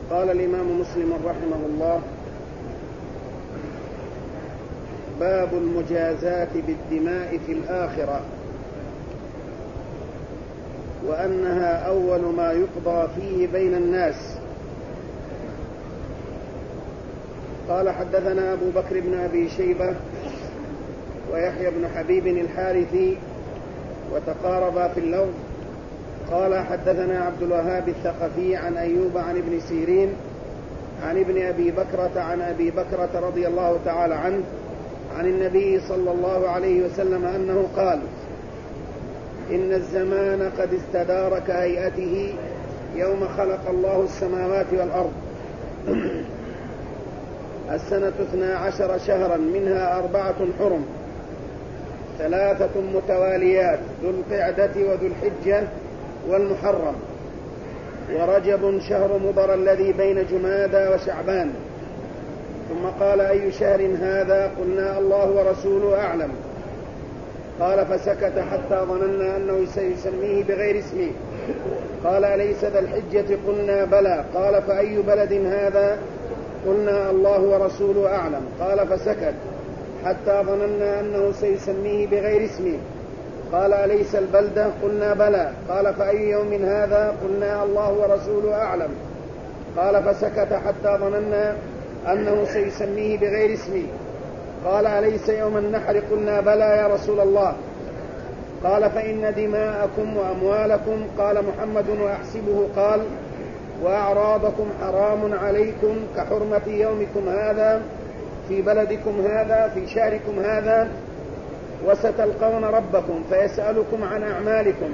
قال الإمام مسلم رحمه الله: باب المجازاة بالدماء في الآخرة، وأنها أول ما يقضى فيه بين الناس. قال: حدثنا أبو بكر بن أبي شيبة ويحيى بن حبيب الحارثي وتقاربا في اللفظ. قال: حدثنا عبد الوهاب الثقفي عن أيوب عن ابن سيرين عن ابن أبي بكرة عن أبي بكرة رضي الله تعالى عنه عن النبي صلى الله عليه وسلم أنه قال: إن الزمان قد استدار كهيئته يوم خلق الله السماوات والأرض. السنة 12 شهرا، منها 4 حرم، 3 متواليات، ذو القعدة وذو الحجة والمحرم، ورجب شهر مضر الذي بين جمادى وشعبان. ثم قال: أي شهر هذا؟ قلنا: الله ورسوله أعلم. قال: فسكت حتى ظننا أنه سيسميه بغير اسمه. قال: أليس ذا الحجة؟ قلنا: بلى. قال: فأي بلد هذا؟ قلنا: الله ورسوله أعلم. قال: فسكت حتى ظننا أنه سيسميه بغير اسمه. قال: أليس البلدة؟ قلنا: بلى. قال: فأي يوم هذا؟ قلنا: الله ورسوله أعلم. قال: فسكت حتى ظننا أنه سيسميه بغير اسمه. قال: أليس يوم النحر؟ قلنا: بلى يا رسول الله. قال: فإن دماءكم وأموالكم، قال محمد وأحسبه قال: وأعراضكم حرام عليكم كحرمة يومكم هذا في بلدكم هذا في شهركم هذا، وستلقون ربكم فيسألكم عن أعمالكم،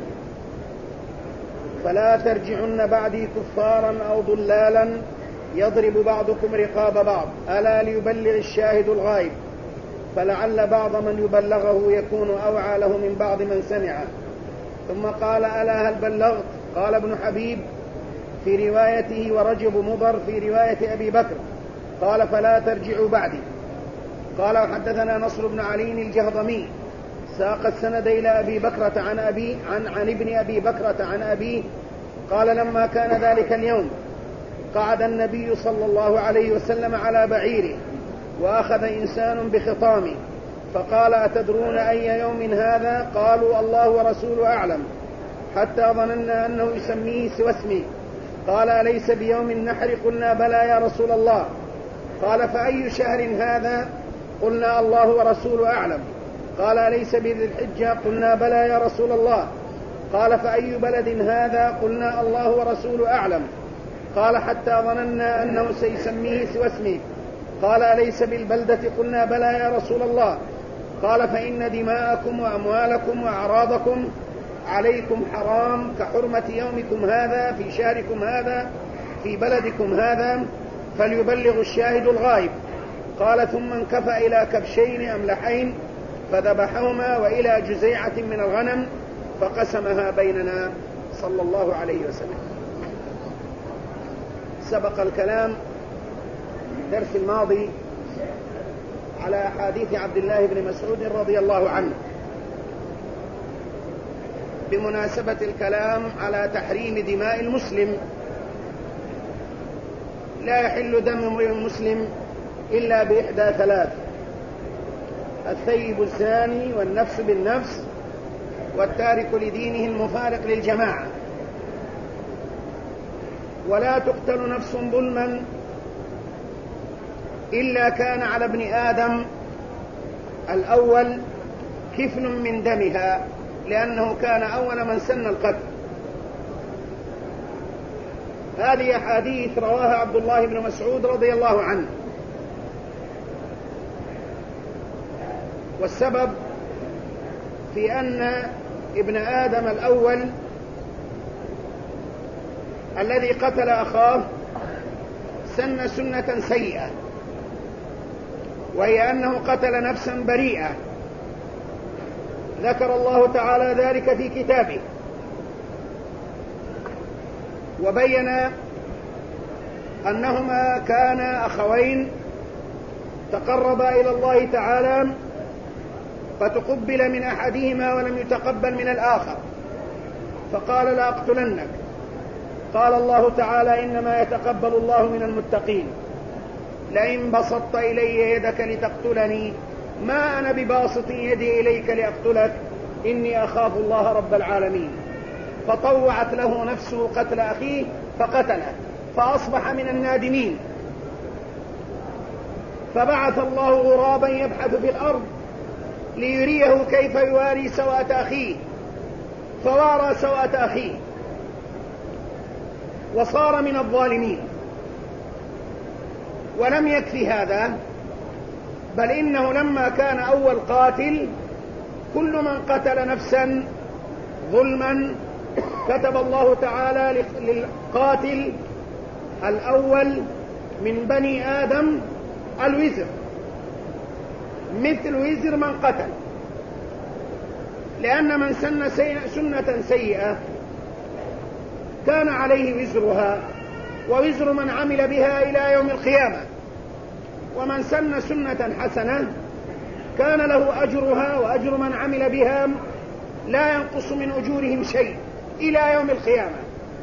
فلا ترجعن بعدي كفارا أو ضلالا يضرب بعضكم رقاب بعض، ألا ليبلغ الشاهد الغائب، فلعل بعض من يبلغه يكون أوعى له من بعض من سمعه. ثم قال: ألا هل بلغت؟ قال ابن حبيب في روايته ورجب مضر في رواية أبي بكر. قال: فلا ترجعوا بعدي. قال: وحدثنا نصر بن علي الجهضمي ساق السند إلى أبي بكرة عن ابن أبي بكرة عن أبيه قال: لما كان ذلك اليوم قعد النبي صلى الله عليه وسلم على بعيره، وأخذ إنسان بخطامه، فقال: أتدرون أي يوم هذا؟ قالوا: الله ورسوله أعلم، حتى ظننا أنه يسميه سوى اسمه. قال: أليس بيوم النحر؟ قلنا: بلى يا رسول الله. قال: فأي شهر هذا؟ قلنا: الله ورسوله أعلم. قال: أليس بذي الحجة؟ قلنا: بلى يا رسول الله. قال: فأي بلد هذا؟ قلنا: الله ورسوله أعلم. قال: حتى ظننا أنه سيسميه سوى اسمه. قال: أليس بالبلدة؟ قلنا: بلى يا رسول الله. قال: فإن دماءكم وأموالكم وأعراضكم عليكم حرام كحرمة يومكم هذا في شهركم هذا في بلدكم هذا، فليبلغ الشاهد الغائب. قال: ثم انكفأ إلى كبشين أملحين فذبحهما، وإلى جزيعة من الغنم فقسمها بيننا صلى الله عليه وسلم. سبق الكلام في الدرس الماضي على أحاديث عبد الله بن مسعود رضي الله عنه بمناسبة الكلام على تحريم دماء المسلم. لا يحل دم امرئ مسلم إلا بإحدى 3: الثيب الزاني، والنفس بالنفس، والتارك لدينه المفارق للجماعة. ولا تقتل نفس ظلما إلا كان على ابن آدم الأول كفل من دمها، لأنه كان أول من سن القتل. هذه أحاديث رواها عبد الله بن مسعود رضي الله عنه. والسبب في أن ابن آدم الأول الذي قتل أخاه سن سنة سيئة، وهي أنه قتل نفسا بريئة. ذكر الله تعالى ذلك في كتابه، وبين أنهما كانا أخوين تقربا إلى الله تعالى، فتقبل من أحدهما ولم يتقبل من الآخر، فقال: لا أقتلنك. قال الله تعالى: إنما يتقبل الله من المتقين. لئن بسطت إلي يدك لتقتلني ما أنا بباسط يدي إليك لأقتلك إني أخاف الله رب العالمين. فطوعت له نفسه قتل أخيه فقتله فأصبح من النادمين. فبعث الله غرابا يبحث في الأرض ليريه كيف يواري سوءة أخيه، فوارى سوءة أخيه وصار من الظالمين. ولم يكفي هذا، بل إنه لما كان أول قاتل كل من قتل نفسا ظلما كتب الله تعالى للقاتل الأول من بني آدم الوزر مثل وزر من قتل، لأن من سن سنة سيئة كان عليه وزرها ووزر من عمل بها إلى يوم القيامة، ومن سن سنة حسنة كان له أجرها وأجر من عمل بها لا ينقص من أجورهم شيء إلى يوم القيامة.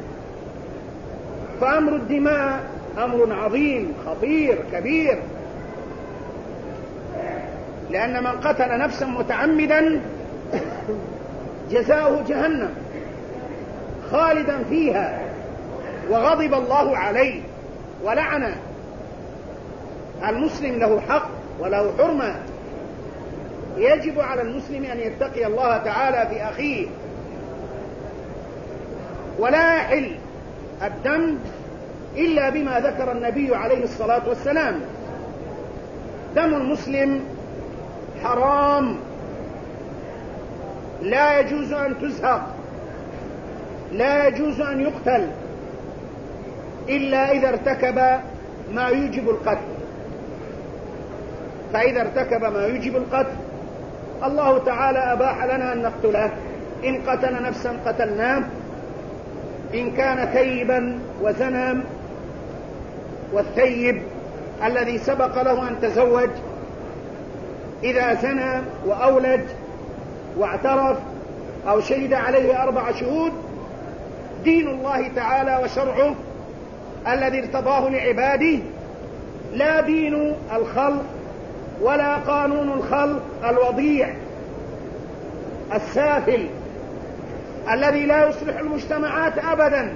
فأمر الدماء أمر عظيم خطير كبير، لأن من قتل نفسا متعمدا جزاؤه جهنم خالدا فيها وغضب الله عليه ولعنه. المسلم له حق وله حرمة، يجب على المسلم أن يتقي الله تعالى في أخيه، ولا يحل الدم إلا بما ذكر النبي عليه الصلاة والسلام. دم المسلم حرام، لا يجوز أن تزهق، لا يجوز أن يقتل إلا إذا ارتكب ما يوجب القتل. فإذا ارتكب ما يوجب القتل الله تعالى أباح لنا أن نقتله. إن قتل نفسا قتلناه، إن كان ثيبا وزنى، والثيب الذي سبق له أن تزوج إذا زنى وأولد واعترف أو شهد عليه 4 شهود، دين الله تعالى وشرعه الذي ارتضاه لعباده لا دين الخلق ولا قانون الخلق الوضيع السافل الذي لا يصلح المجتمعات أبدا،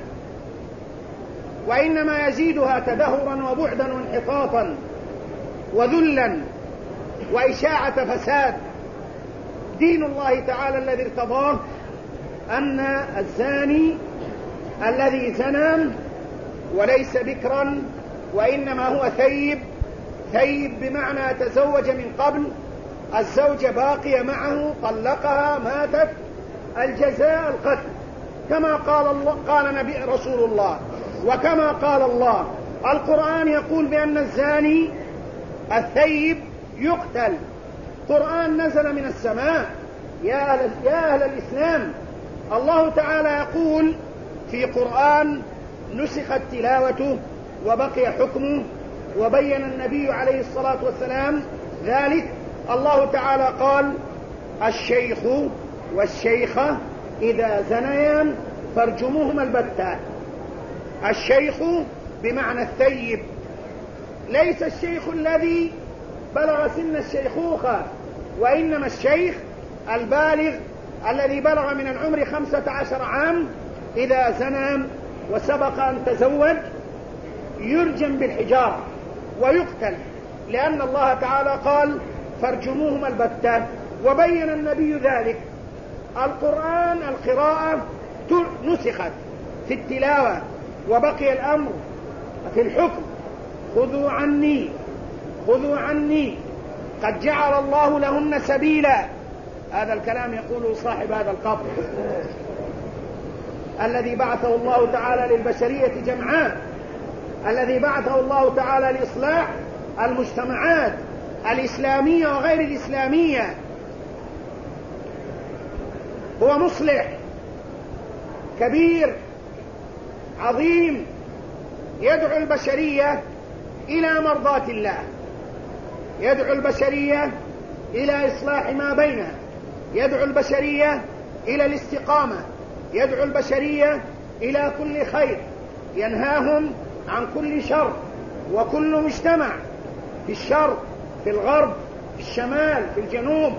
وإنما يزيدها تدهرا وبعدا وانحطاطا وذلا وإشاعة فساد. دين الله تعالى الذي ارتضاه أن الزاني الذي زنى وليس بكرا وإنما هو ثيب، ثيب بمعنى تزوج من قبل، الزوجة باقية معه، طلقها، ماتت، الجزاء القتل، كما قال نبي رسول الله وكما قال الله. القرآن يقول بأن الزاني الثيب يقتل. قرآن نزل من السماء يا أهل الإسلام. الله تعالى يقول في قرآن نسخت تلاوته وبقي حكمه، وبين النبي عليه الصلاة والسلام ذلك. الله تعالى قال: الشيخ والشيخة إذا زنيا فارجموهما البتة. الشيخ بمعنى الثيب، ليس الشيخ الذي بلغ سن الشيخوخة، وإنما الشيخ البالغ الذي بلغ من العمر 15 عام إذا زنى وسبق أن تزوج يرجم بالحجارة ويقتل، لأن الله تعالى قال: فارجموهما البتة. وبين النبي ذلك. القرآن القراءة نسخت في التلاوة وبقي الأمر في الحكم. خذوا عني خذوا عني قد جعل الله لهن سبيلا. هذا الكلام يقوله صاحب هذا القبر الذي بعثه الله تعالى للبشرية جمعاء، الذي بعثه الله تعالى لإصلاح المجتمعات الإسلامية وغير الإسلامية. هو مصلح كبير عظيم يدعو البشرية إلى مرضاة الله، يدعو البشرية إلى إصلاح ما بينها، يدعو البشرية إلى الاستقامة، يدعو البشرية إلى كل خير، ينهاهم عن كل شر، وكل مجتمع في الشرق، في الغرب، في الشمال، في الجنوب،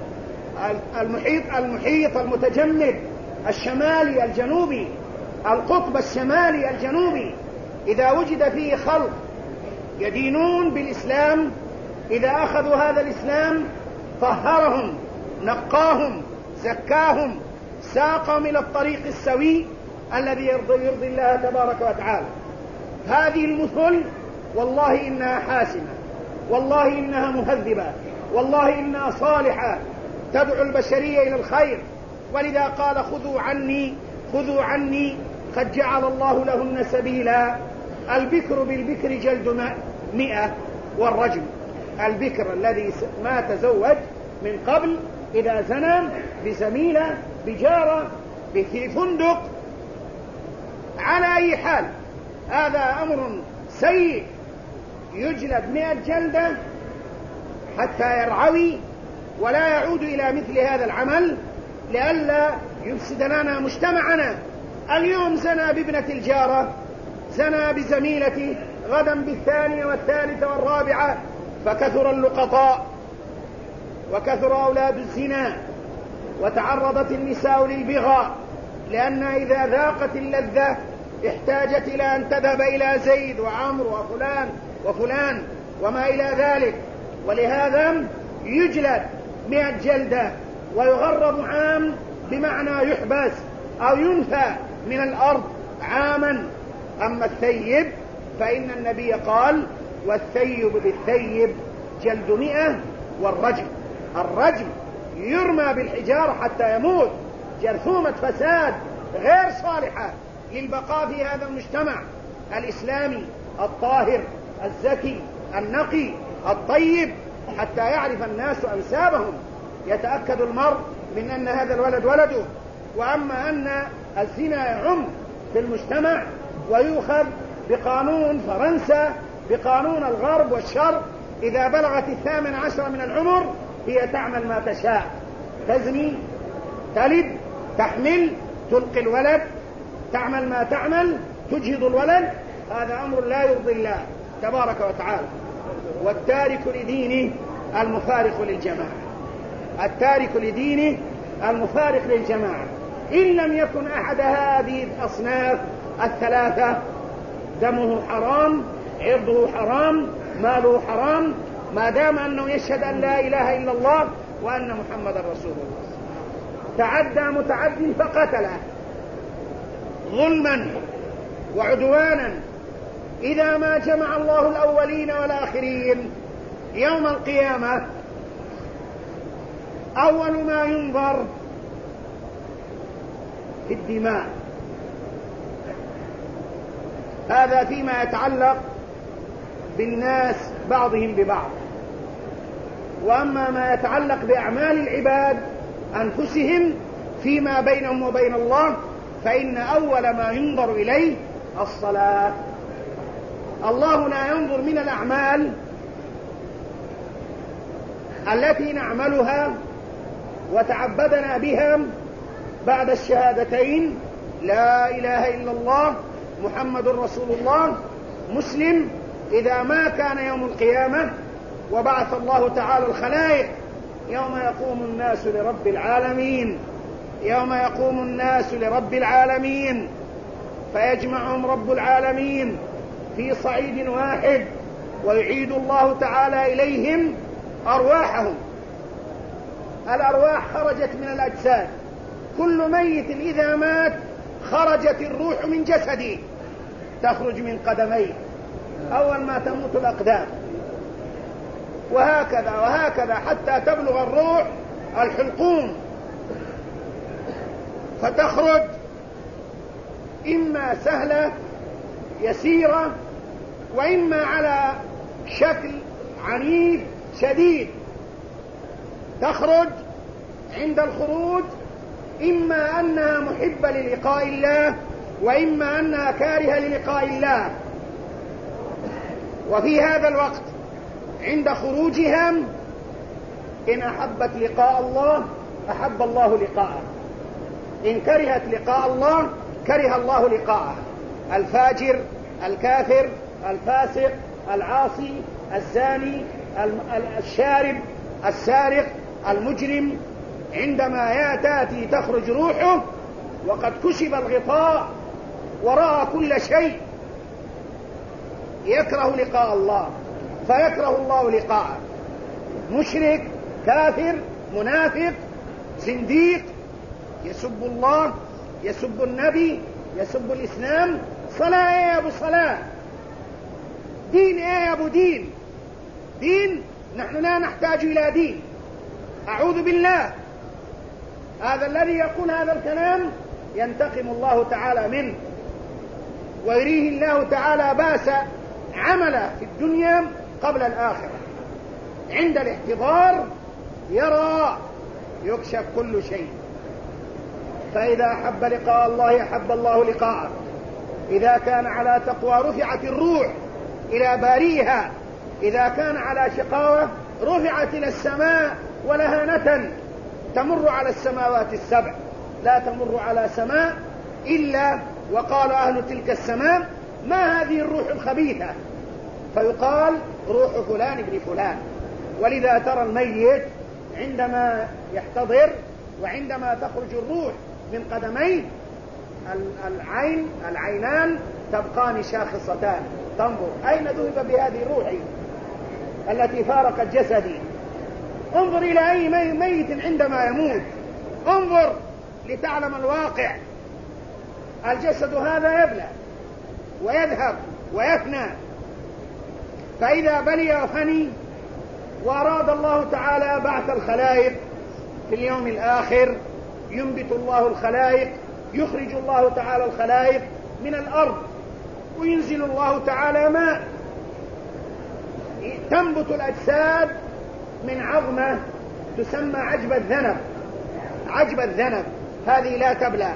المحيط المتجمد الشمالي الجنوبي، القطب الشمالي الجنوبي، إذا وجد فيه خلق يدينون بالإسلام، إذا أخذوا هذا الإسلام طهرهم، نقاهم، زكاهم، ساقهم إلى الطريق السوي الذي يرضي الله تبارك وتعالى. هذه المثل والله إنها حاسمة، والله إنها مهذبة، والله إنها صالحة تدعو البشرية إلى الخير. ولذا قال خذوا عني قد جعل الله لهن سبيلا. البكر بالبكر جلد 100، والرجم البكر الذي ما تزوج من قبل إذا زنى بزميلة، بجارة، في فندق، على أي حال هذا أمر سيء، يجلد 100 جلدة حتى يرعوي ولا يعود إلى مثل هذا العمل، لئلا يفسد لنا مجتمعنا. اليوم زنى بابنة الجارة، زنى بزميلته، غدا بالثانية والثالثة والرابعة، فكثر اللقطاء وكثر أولاد الزنا، وتعرضت النساء للبغاء، لأنها إذا ذاقت اللذة احتاجت إلى أن تذهب إلى زيد وعمر وفلان وفلان وما إلى ذلك. ولهذا يجلد 100 جلدة ويغرب عام، بمعنى يحبس أو ينفى من الأرض عاما. أما الثيب فإن النبي قال: والثيب بالثيب جلد 100، الرجم يرمى بالحجارة حتى يموت، جرثومة فساد غير صالحة للبقاء في هذا المجتمع الإسلامي الطاهر الزكي النقي الطيب، حتى يعرف الناس أنسابهم، يتأكد المرء من أن هذا الولد ولده. وأما أن الزنا يعم في المجتمع ويؤخذ بقانون فرنسا، بقانون الغرب والشرق، إذا بلغت 18 من العمر هي تعمل ما تشاء، تزني، تلد، تحمل، تلقي الولد، تعمل ما تعمل، تجهض الولد. هذا أمر لا يرضي الله تبارك وتعالى. والتارك لدينه المفارق للجماعة، التارك لدينه المفارق للجماعة، إن لم يكن أحد هذه الأصناف الثلاثة دمه حرام، عرضه حرام، ماله حرام، ما دام أنه يشهد أن لا إله إلا الله وأن محمد رسول الله. تعدى متعد فقتله ظلما وعدوانا، إذا ما جمع الله الأولين والآخرين يوم القيامة أول ما ينظر في الدماء. هذا فيما يتعلق بالناس بعضهم ببعض. وأما ما يتعلق بأعمال العباد أنفسهم فيما بينهم وبين الله، فإن أول ما ينظر إليه الصلاة. الله لا ينظر من الأعمال التي نعملها وتعبدنا بها بعد الشهادتين لا إله إلا الله محمد رسول الله مسلم، إذا ما كان يوم القيامة وبعث الله تعالى الخلائق يوم يقوم الناس لرب العالمين، يوم يقوم الناس لرب العالمين فيجمعهم رب العالمين في صعيد واحد، ويعيد الله تعالى إليهم أرواحهم. الأرواح خرجت من الأجساد، كل ميت إذا مات خرجت الروح من جسده، تخرج من قدميه أول ما تموت الأقدام، وهكذا وهكذا حتى تبلغ الروح الحلقوم، فتخرج إما سهلة يسيرة، وإما على شكل عنيف شديد. تخرج عند الخروج إما أنها محبة للقاء الله، وإما أنها كارهة للقاء الله. وفي هذا الوقت عند خروجها إن أحبت لقاء الله أحب الله لقاءه، إن كرهت لقاء الله كره الله لقاءه. الفاجر الكافر، الفاسق، العاصي، الزاني، الشارب، السارق، المجرم، عندما تأتي تخرج روحه وقد كشف الغطاء ورأى كل شيء، يكره لقاء الله فيكره الله لقاءه. مشرك، كافر، منافق، زنديق، يسب الله، يسب النبي، يسب الإسلام. صلاة ايه يا ابو صلاة؟ دين ايه يا ابو دين؟ دين؟ نحن لا نحتاج الى دين. اعوذ بالله، هذا الذي يقول هذا الكلام ينتقم الله تعالى منه، ويريه الله تعالى باس عمله في الدنيا قبل الآخرة. عند الاحتضار يرى يكشف كل شيء. فإذا أحب لقاء الله أحب الله لقاءه. إذا كان على تقوى رفعت الروح إلى باريها، إذا كان على شقاوة رفعت إلى السماء ولهانة تمر على السماوات السبع، لا تمر على سماء إلا وقال أهل تلك السماء ما هذه الروح الخبيثة، فيقال روح فلان ابن فلان. ولذا ترى الميت عندما يحتضر وعندما تخرج الروح من قدميه العينان تبقان شاخصتان، تنظر أين ذهب بهذه روحي التي فارقت جسدي. انظر إلى أي ميت عندما يموت، انظر لتعلم الواقع. الجسد هذا يبلى ويذهب ويفنى، فإذا بلي وفني وأراد الله تعالى بعث الخلائق في اليوم الآخر، ينبت الله الخلائق، يخرج الله تعالى الخلائق من الأرض، وينزل الله تعالى ماء، تنبت الأجساد من عظمة تسمى عجب الذنب. عجب الذنب هذه لا تبلى.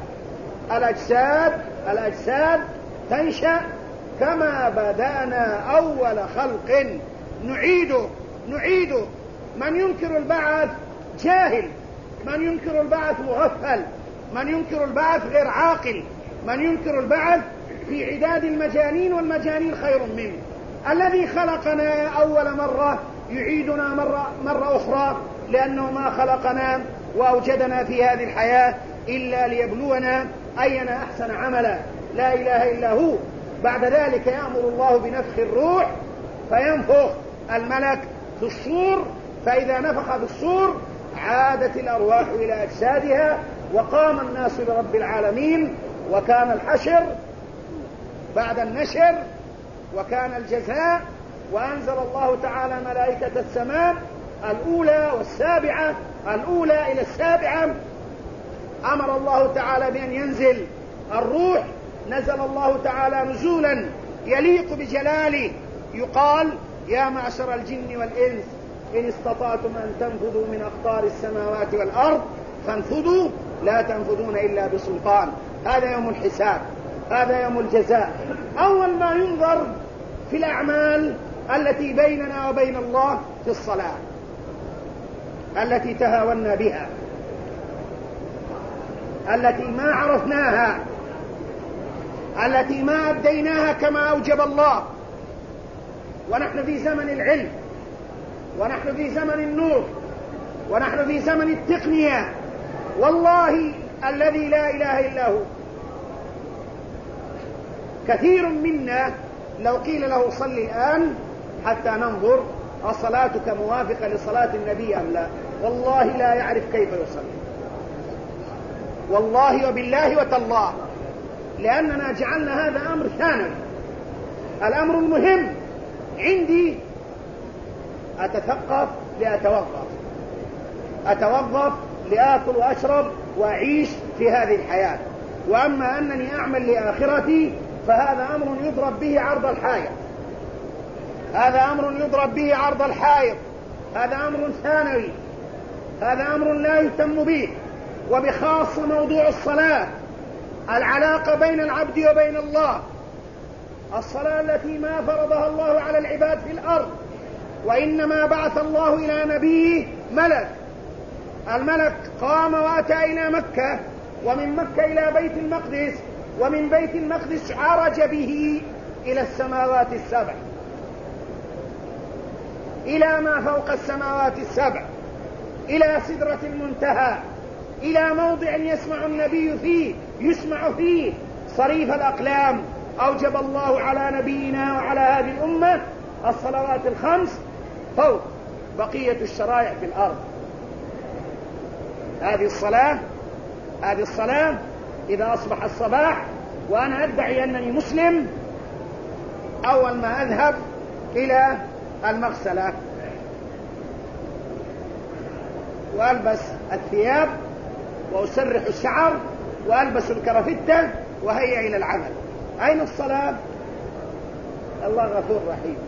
الأجساد تنشأ كما بدأنا أول خلق نعيده. من ينكر البعث جاهل، من ينكر البعث مغفل، من ينكر البعث غير عاقل، من ينكر البعث في عداد المجانين، والمجانين خير منه. الذي خلقنا أول مرة يعيدنا مرة أخرى، لأنه ما خلقنا وأوجدنا في هذه الحياة إلا ليبلونا أينا أحسن عملا، لا إله إلا هو. بعد ذلك يأمر الله بنفخ الروح فينفخ الملك في الصور، فإذا نفخ في الصور عادت الأرواح إلى أجسادها وقام الناس لرب العالمين، وكان الحشر بعد النشر، وكان الجزاء. وأنزل الله تعالى ملائكة السماء الأولى والسابعة، الأولى إلى السابعة، أمر الله تعالى بأن ينزل الروح. نزل الله تعالى نزولا يليق بجلاله، يقال يا معشر الجن والإنس إن استطعتم أن تنفذوا من أقطار السماوات والأرض فانفذوا لا تنفذون إلا بسلطان. هذا يوم الحساب، هذا يوم الجزاء. أول ما ينظر في الأعمال التي بيننا وبين الله في الصلاة التي تهاونا بها، التي ما عرفناها، التي ما أديناها كما أوجب الله. ونحن في زمن العلم، ونحن في زمن النور، ونحن في زمن التقنية، والله الذي لا إله إلا هو. كثير منا لو قيل له صل الآن حتى ننظر أصلاتك موافقة لصلاة النبي أم لا، والله لا يعرف كيف يصلي، والله وبالله وتالله، لأننا جعلنا هذا أمر ثانوي. الأمر المهم عندي أتثقف أتوظف لآكل وأشرب وأعيش في هذه الحياة. وأما أنني أعمل لآخرتي فهذا أمر يضرب به عرض الحائط، هذا أمر يضرب به عرض الحائط، هذا أمر ثانوي، هذا أمر لا يهتم به. وبخاصة موضوع الصلاة، العلاقة بين العبد وبين الله، الصلاة التي ما فرضها الله على العباد في الأرض، وإنما بعث الله إلى نبيه ملك. الملك قام وأتى إلى مكة، ومن مكة إلى بيت المقدس، ومن بيت المقدس عرج به إلى السماوات السبع، إلى ما فوق السماوات السبع، إلى سدرة المنتهى، إلى موضع يسمع فيه صريف الأقلام. أوجب الله على نبينا وعلى هذه الأمة الصلوات الخمس فوق بقية الشرائع في الأرض. هذه الصلاة إذا أصبح الصباح وأنا أدعي أنني مسلم، أول ما أذهب إلى المغسلة وألبس الثياب وأسرح الشعر وألبس الكرافتة وهيا إلى العمل. أين الصلاة؟ الله غفور رحيم.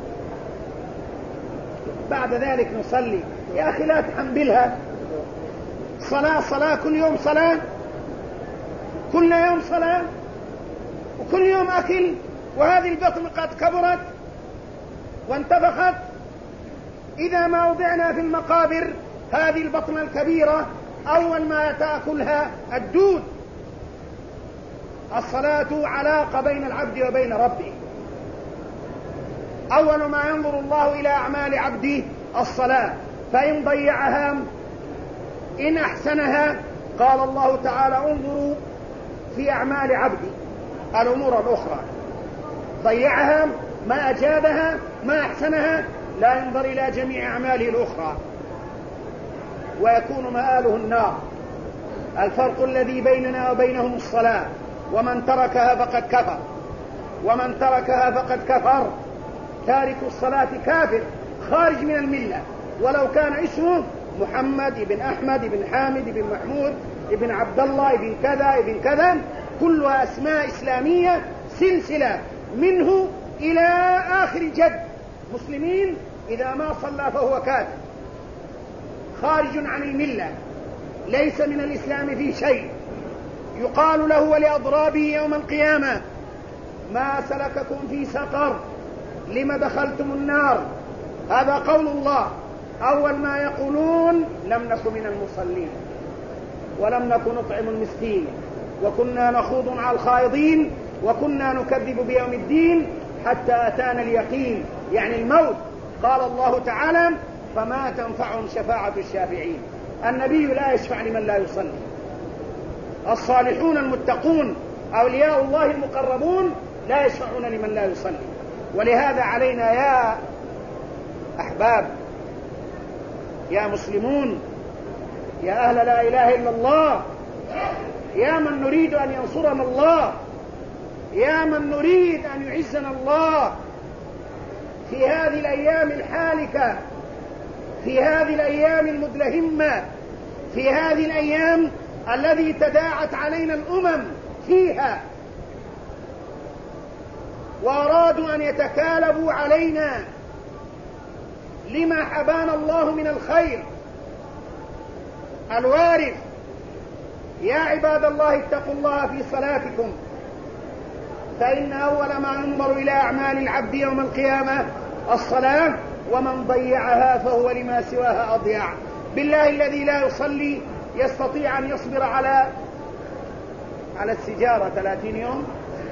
بعد ذلك نصلي. يا أخي لا تحملها صلاة كل يوم صلاة، كل يوم صلاة، وكل يوم أكل، وهذه البطن قد كبرت وانتفخت. إذا ما وضعنا في المقابر هذه البطن الكبيرة أول ما تأكلها الدود. الصلاة علاقة بين العبد وبين ربه. أول ما ينظر الله إلى أعمال عبده الصلاة، فإن ضيعها إن أحسنها قال الله تعالى انظروا في أعمال عبدي الأمور الأخرى، ضيعها ما أجابها ما أحسنها لا ينظر إلى جميع أعماله الأخرى ويكون مآله النار. الفرق الذي بيننا وبينهم الصلاة، ومن تركها فقد كفر، ومن تركها فقد كفر. تارك الصلاة كافر خارج من الملة، ولو كان اسمه محمد بن أحمد بن حامد بن محمود بن عبد الله بن كذا بن كذا، كلها أسماء إسلامية سلسلة منه إلى آخر جد مسلمين. إذا ما صلى فهو كافر خارج عن الملة، ليس من الإسلام في شيء. يقال له ولأضرابه يوم القيامة ما سلككم في سقر لم دخلتم النار؟ هذا قول الله. أول ما يقولون لم نكن من المصلين ولم نكن نطعم المسكين وكنا نخوض مع الخائضين وكنا نكذب بيوم الدين حتى أتانا اليقين، يعني الموت. قال الله تعالى فما تنفعهم شفاعة الشافعين. النبي لا يشفع لمن لا يصلي. الصالحون المتقون أولياء الله المقربون لا يشفعون لمن لا يصلي. ولهذا علينا يا أحباب، يا مسلمون، يا أهل لا إله إلا الله، يا من نريد أن ينصرنا الله، يا من نريد أن يعزنا الله في هذه الأيام الحالكة، في هذه الأيام المدلهمة، في هذه الأيام الذي تداعت علينا الأمم فيها وأرادوا أن يتكالبوا علينا لما حبانا الله من الخير الوارث. يا عباد الله اتقوا الله في صلاتكم، فإن أول ما ينظر إلى أعمال العبد يوم القيامة الصلاة، ومن ضيعها فهو لما سواها أضيع. بالله الذي لا يصلي يستطيع أن يصبر على السجارة 30 يوم،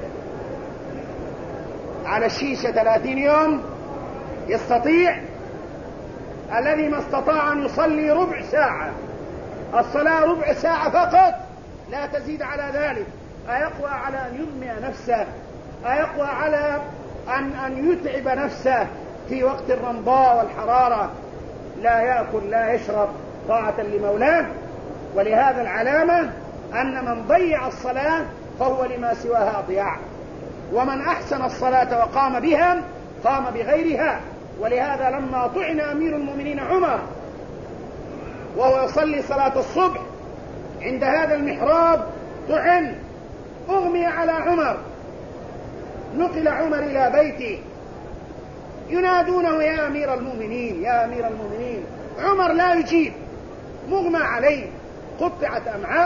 على الشيشة 30 يوم؟ يستطيع؟ الذي ما استطاع أن يصلي ربع ساعة، الصلاة ربع ساعة فقط لا تزيد على ذلك، أيقوى على أن يظمئ نفسه؟ أيقوى على أن يتعب نفسه في وقت الرمضاء والحرارة؟ لا يأكل لا يشرب طاعة لمولاه. ولهذا العلامة أن من ضيع الصلاة فهو لما سواها أضياع، ومن أحسن الصلاة وقام بها قام بغيرها. ولهذا لما طعن أمير المؤمنين عمر وهو يصلي صلاة الصبح عند هذا المحراب، طعن، أغمي على عمر، نقل عمر إلى بيته ينادونه يا أمير المؤمنين يا أمير المؤمنين. عمر لا يجيب، مغمى عليه، قطعت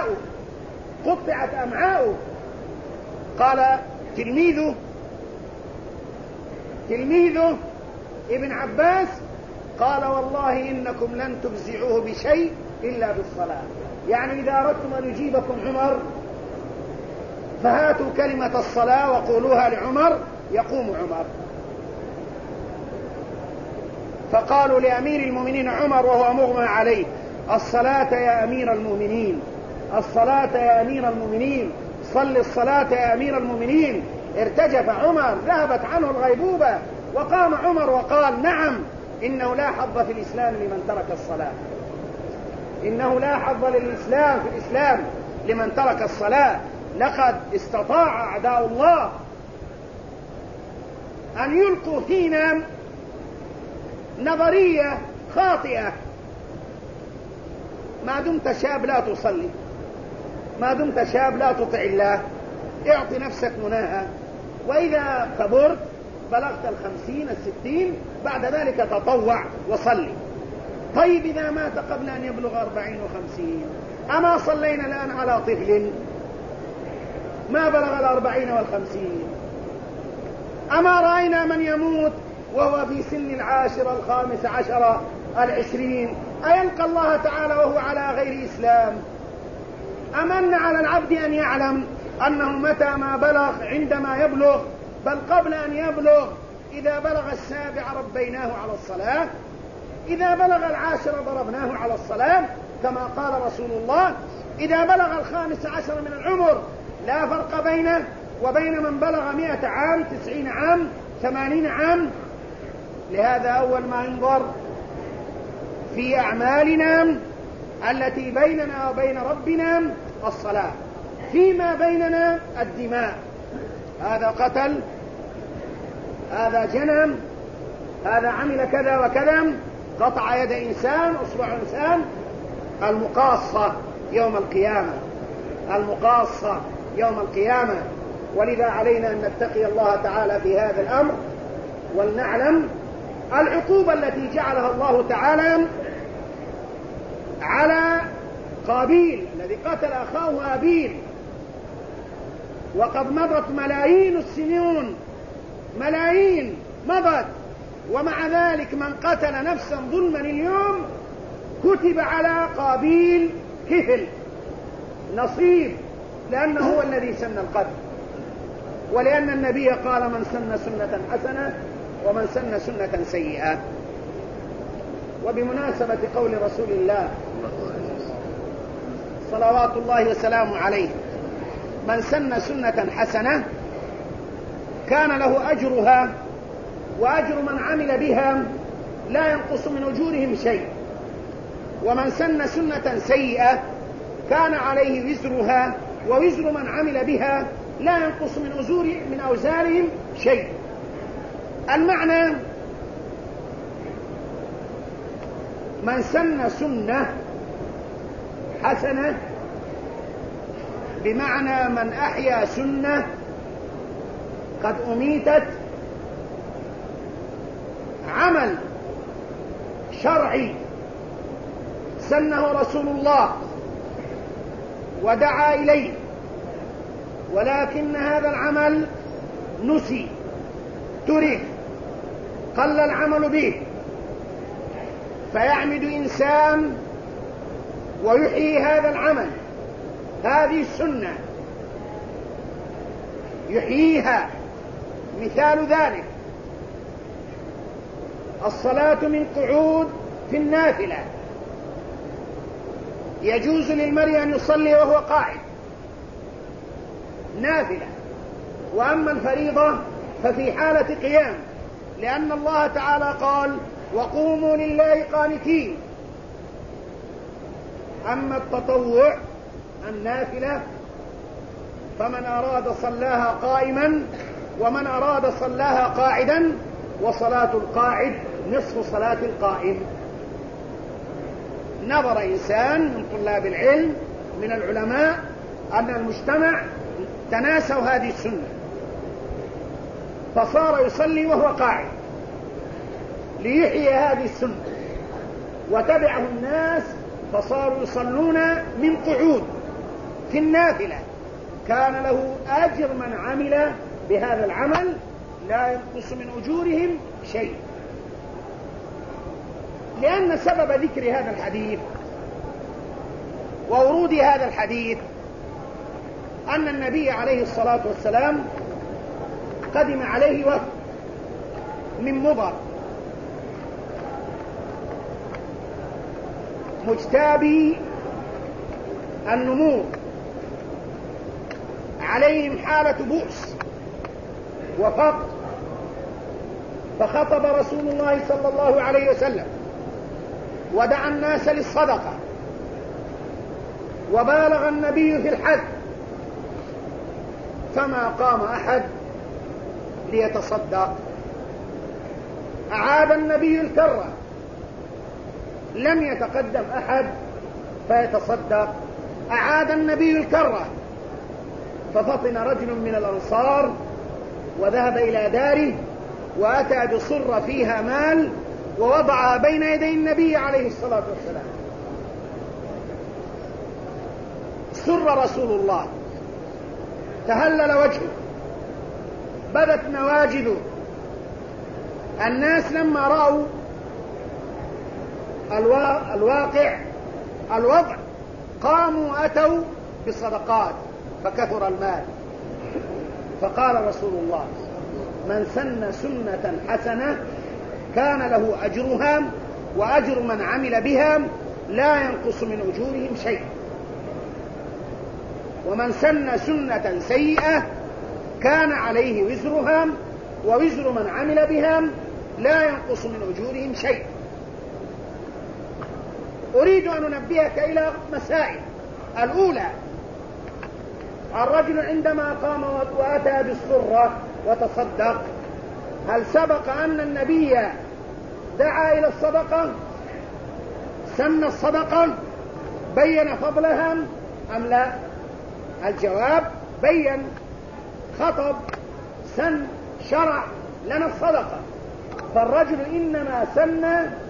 أمعاؤه. قال تلميذه ابن عباس قال والله إنكم لن تفزعوه بشيء إلا بالصلاة. يعني إذا أردتم أن يجيبكم عمر فهاتوا كلمة الصلاة وقولوها لعمر يقوم عمر، فقالوا لأمير المؤمنين عمر وهو مغمى عليه: الصلاة يا أمير المؤمنين، الصلاة يا أمير المؤمنين، صل الصلاة يا أمير المؤمنين. ارتجف عمر، ذهبت عنه الغيبوبة، وقام عمر وقال: نعم، إنه لا حظ في الإسلام لمن ترك الصلاة، إنه لا حظ للإسلام في الإسلام لمن ترك الصلاة. لقد استطاع أعداء الله أن يلقوا فينا نظرية خاطئة: ما دمت شاب لا تصلي، ما دمت شاب لا تطع الله، اعطي نفسك مناهة، وإذا كبرت بلغت 50 60 بعد ذلك تطوع وصلي. طيب إذا مات قبل أن يبلغ 40 و50، أما صلينا الآن على طفل ما بلغ 40 و50؟ أما رأينا من يموت وهو في سن 10 15 20، أيلقى الله تعالى وهو على غير إسلام؟ أمن على العبد أن يعلم أنه متى ما بلغ عندما يبلغ، بل قبل أن يبلغ، إذا بلغ 7 ربيناه على الصلاة، إذا بلغ 10 ضربناه على الصلاة، كما قال رسول الله: إذا بلغ 15 من العمر لا فرق بينه وبين من بلغ 100 عام 90 عام 80 عام. لهذا أول ما ينظر في أعمالنا التي بيننا وبين ربنا الصلاة، فيما بيننا الدماء، هذا قتل، هذا جنم، هذا عمل كذا وكذا، قطع يد إنسان، أصبع إنسان، المقاصة يوم القيامة، المقاصة يوم القيامة. ولذا علينا أن نتقي الله تعالى في هذا الأمر، ولنعلم العقوبة التي جعلها الله تعالى على قابيل الذي قتل أخاه هابيل، وقد مضت ملايين السنين، ملايين مضت، ومع ذلك من قتل نفسا ظلما اليوم كتب على قابيل كفل نصيب، لأنه هو الذي سن القتل، ولأن النبي قال: من سن سنة حسنة ومن سن سنة سيئة. وبمناسبة قول رسول الله صلوات الله وسلامه عليه: من سن سنة حسنة كان له أجرها وأجر من عمل بها لا ينقص من أجورهم شيء، ومن سن سنة سيئة كان عليه وزرها ووزر من عمل بها لا ينقص من أوزارهم شيء. المعنى: من سن سنة حسنة بمعنى من أحيا سنة قد أميتت، عمل شرعي سنه رسول الله ودعا إليه، ولكن هذا العمل نسي، ترك، قل العمل به، فيعمد إنسان ويحيي هذا العمل، هذه السنة يحييها. مثال ذلك: الصلاة من قعود في النافلة، يجوز للمرء أن يصلي وهو قاعد نافلة، وأما الفريضة ففي حالة قيام، لأن الله تعالى قال: وقوموا لله قانتين. أما التطوع النافلة فمن أراد صلاها قائما، ومن أراد صلاها قاعدا، وصلاة القاعد نصف صلاة القائم. نظر إنسان من طلاب العلم من العلماء أن المجتمع تناسوا هذه السنة، فصار يصلي وهو قاعد ليحيي هذه السنة، وتبعه الناس فصاروا يصلون من قعود في النافلة، كان له أجر من عمل بهذا العمل لا ينقص من أجورهم شيء. لأن سبب ذكر هذا الحديث وورود هذا الحديث أن النبي عليه الصلاة والسلام قدم عليه وفد من مضر مجتابي النمور، عليهم حالة بؤس وفقر، فخطب رسول الله صلى الله عليه وسلم ودعا الناس للصدقة، وبالغ النبي في الحث، فما قام أحد ليتصدق. أعاد النبي الكرة، لم يتقدم أحد فيتصدق. أعاد النبي الكرة، ففطن رجل من الأنصار وذهب إلى داره وأتى بصرة فيها مال ووضعها بين يدي النبي عليه الصلاة والسلام. سر رسول الله، تهلل وجهه، بدت نواجذه. الناس لما رأوا الوضع قاموا أتوا بالصدقات فكثر المال. فقال رسول الله: من سن سنة حسنة كان له أجرها وأجر من عمل بها لا ينقص من أجورهم شيء، ومن سن سنة سيئة كان عليه وزرها ووزر من عمل بها لا ينقص من أجورهم شيء. أريد أن أنبهك إلى مسائل. الأولى: الرجل عندما قام وأتى بالصرة وتصدق، هل سبق أن النبي دعا إلى الصدقة؟ سن الصدقة؟ بين فضلها أم لا؟ الجواب: بين، خطب، سن، شرع لنا الصدقة. فالرجل إنما سن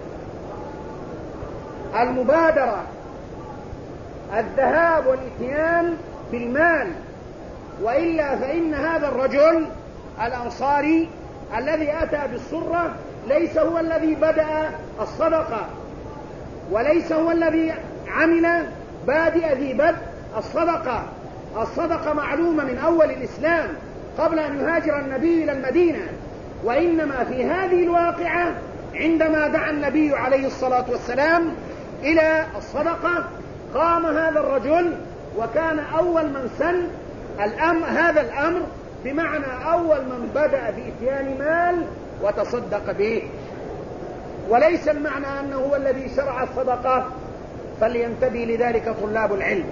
المبادرة، الذهاب والإتيان بالمال، وإلا فإن هذا الرجل الأنصاري الذي أتى بالصرة ليس هو الذي بدأ الصدقة، وليس هو الذي عمل بادئ ذي بدء الصدقة. الصدقة معلومة من أول الإسلام قبل أن يهاجر النبي إلى المدينة، وإنما في هذه الواقعة عندما دعا النبي عليه الصلاة والسلام إلى الصدقة قام هذا الرجل، وكان أول من سن هذا الأمر، بمعنى أول من بدأ بإتيان مال وتصدق به. وليس المعنى أنه هو الذي شرع الصدقة، فلينتبه لذلك طلاب العلم،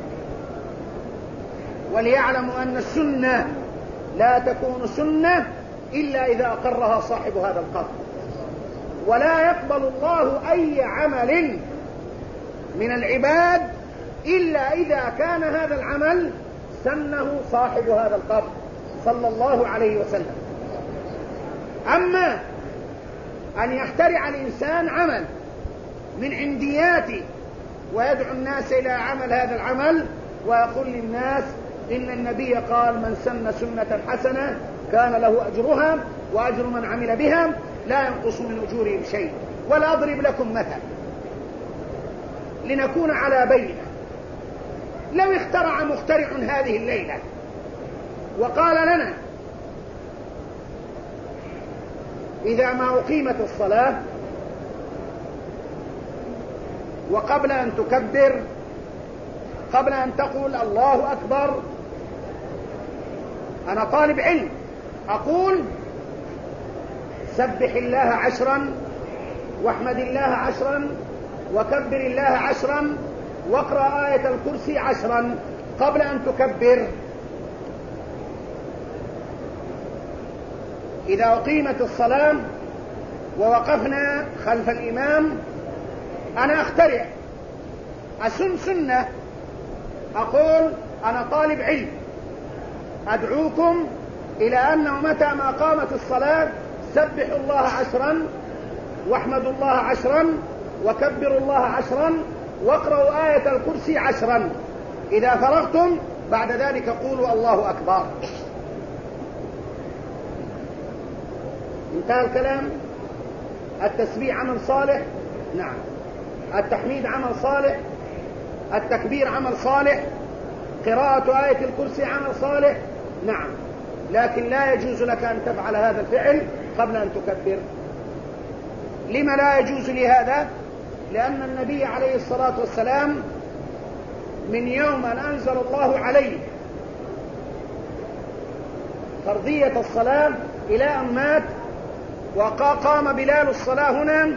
وليعلموا أن السنة لا تكون سنة إلا إذا أقرها صاحب هذا القبر، ولا يقبل الله أي عمل من العباد إلا إذا كان هذا العمل سنه صاحب هذا القبر صلى الله عليه وسلم. أما أن يخترع الإنسان عمل من عندياته ويدعو الناس إلى عمل هذا العمل ويقول للناس إن النبي قال: من سن سنة حسنة كان له أجرها وأجر من عمل بها لا ينقص من أجورهم شيء. ولا أضرب لكم مثل لنكون على بينة. لو اخترع مخترع هذه الليلة وقال لنا: إذا ما أقيمت الصلاة وقبل أن تكبر، قبل أن تقول الله أكبر، أنا طالب علم، أقول: سبح الله 10 واحمد الله 10 وكبر الله 10 واقرأ آية الكرسي 10 قبل أن تكبر. إذا أقيمت الصلاة ووقفنا خلف الإمام، أنا أخترع، أسن سنة، أقول: أنا طالب علم، أدعوكم إلى أنه متى ما قامت الصلاة سبحوا الله 10 واحمدوا الله 10 وكبروا الله 10 واقرأوا آية الكرسي 10. إذا فرغتم بعد ذلك قولوا الله أكبر. انتهى الكلام. التسبيح عمل صالح، نعم. التحميد عمل صالح، التكبير عمل صالح، قراءة آية الكرسي عمل صالح، نعم. لكن لا يجوز لك أن تفعل هذا الفعل قبل أن تكبر. لما لا يجوز لي هذا؟ لأن النبي عليه الصلاة والسلام من يوم أن أنزل الله عليه فرضية الصلاة إلى أن مات وقام بلال الصلاة هنا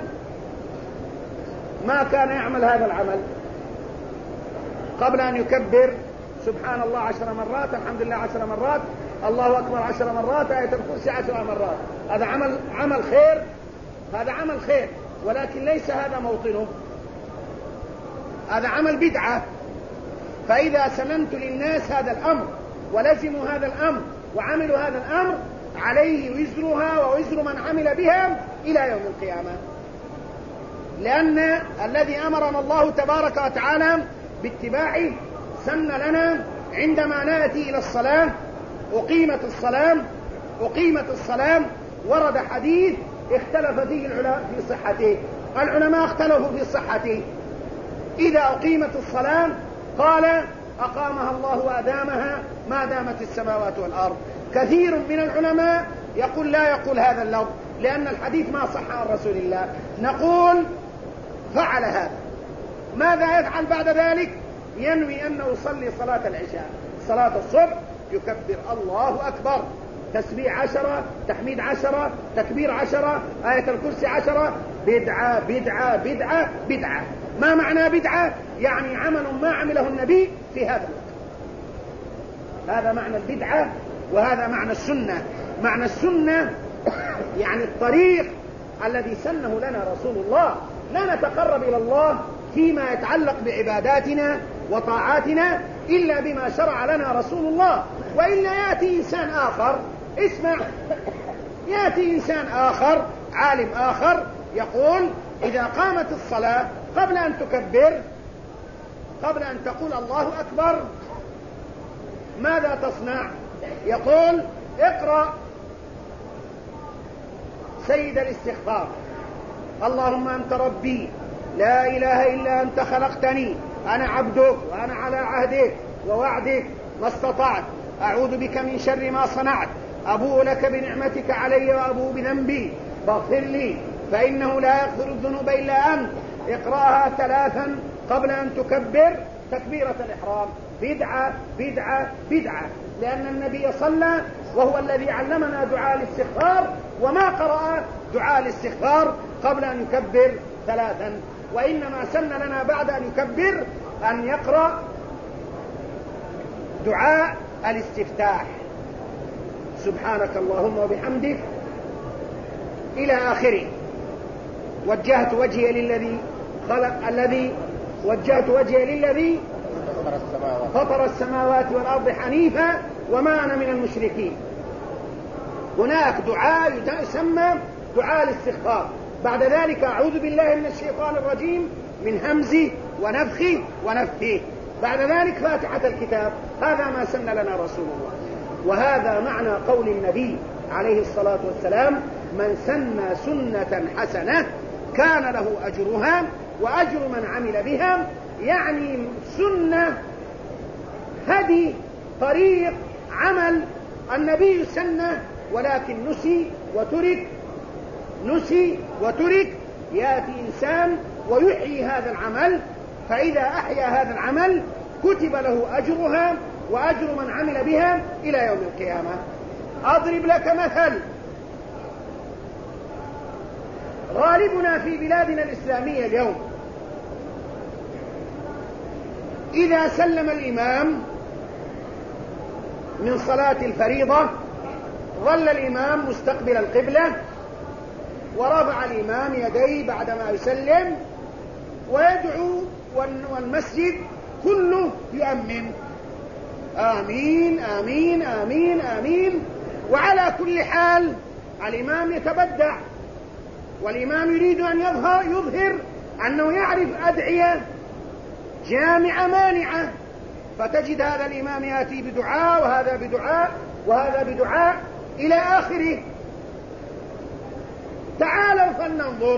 ما كان يعمل هذا العمل قبل أن يكبر سبحان الله 10 مرات، الحمد لله 10 مرات، الله أكبر 10 مرات، آية الكرسي 10 مرات. هذا عمل خير، هذا عمل خير، ولكن ليس هذا موطنه، هذا عمل بدعة. فإذا سننت للناس هذا الأمر ولزموا هذا الأمر وعملوا هذا الأمر عليه وزرها ووزر من عمل بها إلى يوم القيامة. لأن الذي أمرنا الله تبارك وتعالى باتباعه سن لنا عندما نأتي إلى الصلاة أقيمت الصلاة ورد حديث اختلف فيه العلماء في صحته، العلماء اختلفوا في صحته. إذا أقيمت الصلاة قال أقامها الله وأدامها ما دامت السماوات والأرض. كثير من العلماء يقول لا يقول هذا اللفظ لأن الحديث ما صح عن رسول الله. نقول فعل هذا، ماذا يفعل بعد ذلك؟ ينوي أنه يصلي صلاة العشاء، صلاة الصبح، يكبر الله أكبر، تسبيح 10، تحميد 10، تكبير 10، آية الكرسي 10. بدعة بدعة بدعة بدعة. ما معنى بدعة؟ يعني عمل ما عمله النبي في هذا الوقت. هذا معنى البدعة وهذا معنى السنة. معنى السنة يعني الطريق الذي سنه لنا رسول الله. لا نتقرب إلى الله فيما يتعلق بعباداتنا وطاعاتنا إلا بما شرع لنا رسول الله، وإلا يأتي إنسان آخر، اسمع، يأتي إنسان آخر عالم آخر يقول إذا قامت الصلاة قبل أن تكبر، قبل أن تقول الله أكبر، ماذا تصنع؟ يقول اقرأ سيد الاستغفار، اللهم أنت ربي لا إله إلا أنت خلقتني أنا عبدك وأنا على عهدك ووعدك ما استطعت، أعوذ بك من شر ما صنعت، أبوء لك بنعمتك علي وأبوء بذنبي فاغفر لي فإنه لا يغفر الذنوب إلا أنت. اقرأها 3 قبل أن تكبر تكبيرة الإحرام. بدعة بدعة بدعة، لأن النبي صلى وهو الذي علمنا دعاء الاستغفار وما قرأ دعاء الاستغفار قبل أن يكبر 3، وإنما سن لنا بعد أن يكبر أن يقرأ دعاء الاستفتاح، سبحانك اللهم وبحمدك إلى آخره. وجهت وجهي للذي خلق الذي وجهت وجهي للذي فطر السماوات والأرض حنيفا وما أنا من المشركين. هناك دعاء يسمى دعاء الاستغفار. بعد ذلك أعوذ بالله من الشيطان الرجيم من همزه ونفخه ونفثه. بعد ذلك فاتحة الكتاب. هذا ما سن لنا رسول الله، وهذا معنى قول النبي عليه الصلاة والسلام من سن سنة حسنة كان له أجرها وأجر من عمل بها. يعني سنة هدي طريق عمل النبي سنة، ولكن نسي وترك. يأتي إنسان ويحيي هذا العمل، فإذا أحيا هذا العمل كتب له أجرها وأجر من عمل بها إلى يوم القيامة. أضرب لك مثل. غالبنا في بلادنا الإسلامية اليوم إذا سلم الإمام من صلاة الفريضة ظل الإمام مستقبل القبلة ورفع الإمام يديه بعدما يسلم ويدعو، والمسجد كله يؤمن آمين آمين آمين آمين. وعلى كل حال الإمام يتبدع، والإمام يريد أن يظهر أنه يعرف أدعية جامعة مانعة، فتجد هذا الإمام يأتي بدعاء وهذا بدعاء وهذا بدعاء إلى آخره. تعالوا فلننظر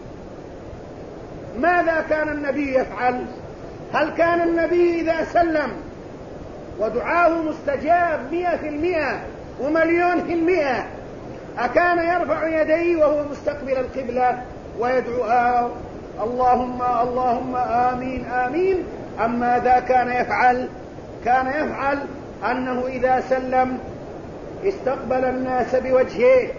ماذا كان النبي يفعل. هل كان النبي إذا سلم ودعاه مستجاب 100% و1,000,000 أكان يرفع يديه وهو مستقبل القبلة ويدعو اللهم اللهم آمين آمين؟ أم ماذا كان يفعل؟ كان يفعل أنه إذا سلم استقبل الناس بوجهه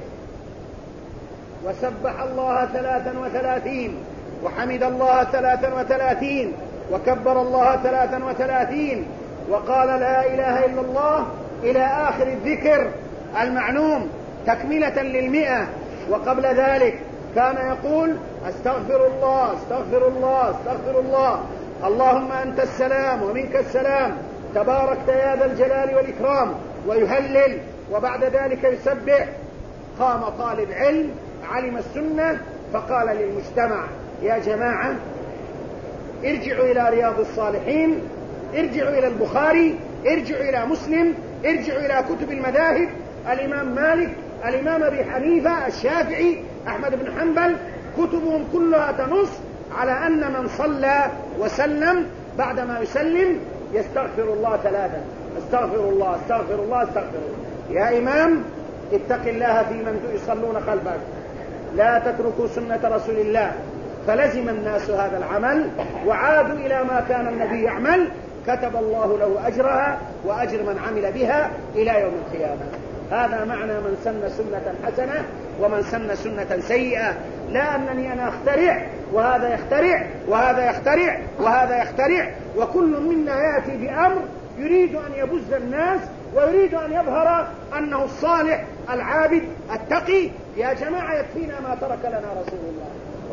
وسبح الله 33 وحمد الله 33 وكبر الله 33 وقال لا إله إلا الله إلى آخر الذكر المعنوم تكملة لل100. وقبل ذلك كان يقول استغفر الله استغفر الله استغفر الله، اللهم أنت السلام ومنك السلام تباركت يا ذا الجلال والإكرام، ويهلل، وبعد ذلك يسبح. قام طالب علم علم السنة فقال للمجتمع يا جماعة ارجعوا إلى رياض الصالحين، ارجعوا إلى البخاري، ارجعوا إلى مسلم، ارجعوا إلى كتب المذاهب، الإمام مالك، الإمام أبي حنيفة، الشافعي، أحمد بن حنبل، كتبهم كلها تنص على أن من صلى وسلم بعدما يسلم يستغفر الله 3، استغفر الله استغفر الله استغفر الله. يا إمام اتق الله في من يصلون خلفك، لا تتركوا سنة رسول الله. فلزم الناس هذا العمل وعادوا إلى ما كان النبي يعمل، كتب الله له أجرها وأجر من عمل بها إلى يوم القيامة. هذا معنى من سن سنة حسنة ومن سن سنة سيئة، لا أنني أنا أخترع وهذا يخترع وهذا يخترع وهذا يخترع، وكل منا يأتي بأمر يريد أن يبز الناس ويريد أن يظهر أنه الصالح العابد التقي. يا جماعة يكفينا ما ترك لنا رسول الله،